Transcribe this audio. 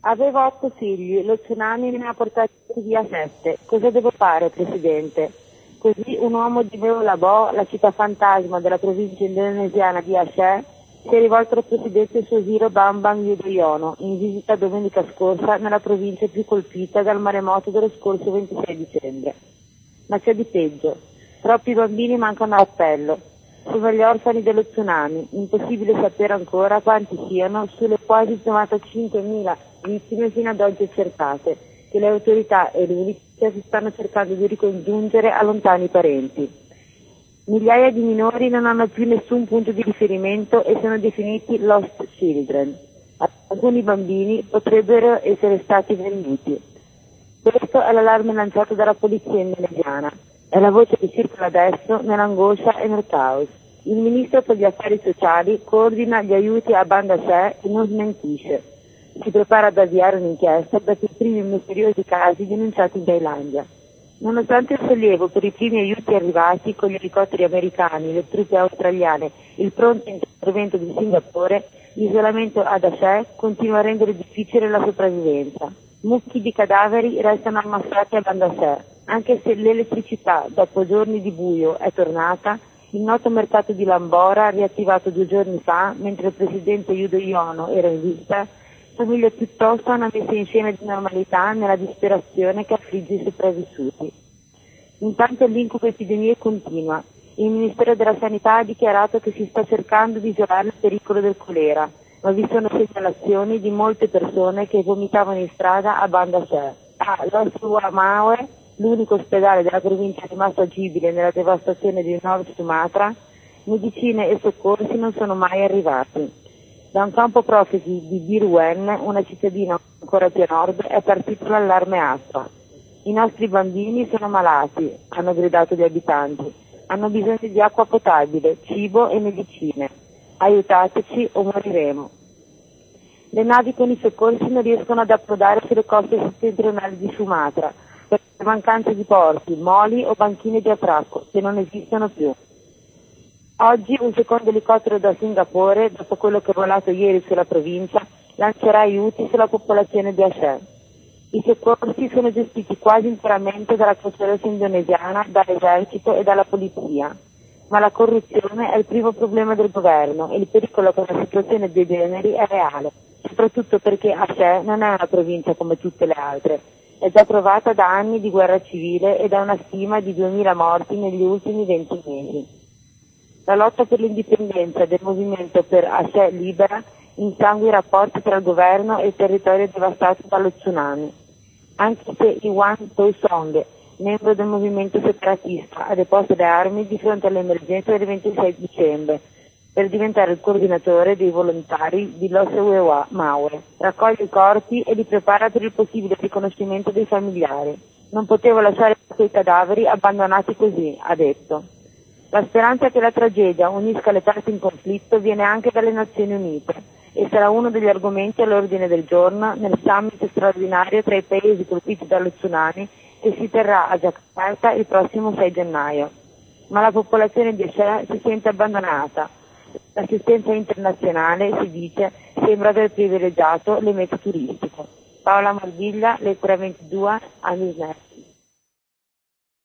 Avevo 8 figli, lo tsunami me ne ha portati via 7. Cosa devo fare, Presidente? Così un uomo di Meolabo, la città fantasma della provincia indonesiana di Aceh, si è rivolto al Presidente Susilo Bambang Yudhoyono, in visita domenica scorsa nella provincia più colpita dal maremoto dello scorso 26 dicembre. Ma c'è di peggio. Troppi bambini mancano all'appello. Sono gli orfani dello tsunami, impossibile sapere ancora quanti siano sulle quasi 95.000 vittime fino ad oggi accertate, che le autorità e l'UNICEF stanno cercando di ricongiungere a lontani parenti. Migliaia di minori non hanno più nessun punto di riferimento e sono definiti lost children. Alcuni bambini potrebbero essere stati venduti. Questo è l'allarme lanciato dalla polizia indonesiana. È la voce che circola adesso nell'angoscia e nel caos. Il ministro per gli affari sociali coordina gli aiuti a Banda Aceh e non smentisce. Si prepara ad avviare un'inchiesta dopo i primi misteriosi casi denunciati in Thailandia. Nonostante il sollievo per i primi aiuti arrivati con gli elicotteri americani, le truppe australiane e il pronto intervento di Singapore, l'isolamento ad Aceh continua a rendere difficile la sopravvivenza. Mucchi di cadaveri restano ammassati a Banda Aceh. Anche se l'elettricità, dopo giorni di buio, è tornata, il noto mercato di Lambora, riattivato 2 giorni fa, mentre il presidente Yudhoyono era in visita, somiglia piuttosto a una messa in scena di normalità nella disperazione che affligge i sopravvissuti. Intanto l'incubo epidemia continua. Il Ministero della Sanità ha dichiarato che si sta cercando di isolare il pericolo del colera, ma vi sono segnalazioni di molte persone che vomitavano in strada a Banda Aceh. A Losua Mawe, l'unico ospedale della provincia rimasto agibile nella devastazione di Nord Sumatra, medicine e soccorsi non sono mai arrivati. Da un campo profughi di Biruen, una cittadina ancora più a nord, è partito l'allarme acqua. I nostri bambini sono malati, hanno gridato gli abitanti. Hanno bisogno di acqua potabile, cibo e medicine. Aiutateci o moriremo. Le navi con i soccorsi non riescono ad approdare sulle coste settentrionali di Sumatra, per mancanza di porti, moli o banchine di attracco, che non esistono più. Oggi un secondo elicottero da Singapore, dopo quello che è volato ieri sulla provincia, lancerà aiuti sulla popolazione di Aceh. I soccorsi sono gestiti quasi interamente dalla Croce Rossa indonesiana, dall'esercito e dalla polizia. Ma la corruzione è il primo problema del governo e il pericolo per la situazione dei generi è reale, soprattutto perché Aceh non è una provincia come tutte le altre. È già provata da anni di guerra civile e da una stima di 2.000 morti negli ultimi 20 mesi. La lotta per l'indipendenza del movimento per Aceh libera insangua i rapporti tra il governo e il territorio devastato dallo tsunami. Anche se Iwan Toisong, membro del movimento separatista, ha deposto le armi di fronte all'emergenza del 26 dicembre per diventare il coordinatore dei volontari di Losua Mawe. Raccoglie i corpi e li prepara per il possibile riconoscimento dei familiari. Non potevo lasciare quei cadaveri abbandonati così, ha detto. La speranza che la tragedia unisca le parti in conflitto viene anche dalle Nazioni Unite e sarà uno degli argomenti all'ordine del giorno nel summit straordinario tra i paesi colpiti dallo tsunami che si terrà a Giacarta il prossimo 6 gennaio. Ma la popolazione di Aceh si sente abbandonata. L'assistenza internazionale, si dice, sembra aver privilegiato le mete turistiche. Paola Mordiglia, Lecura 22, Amisnet.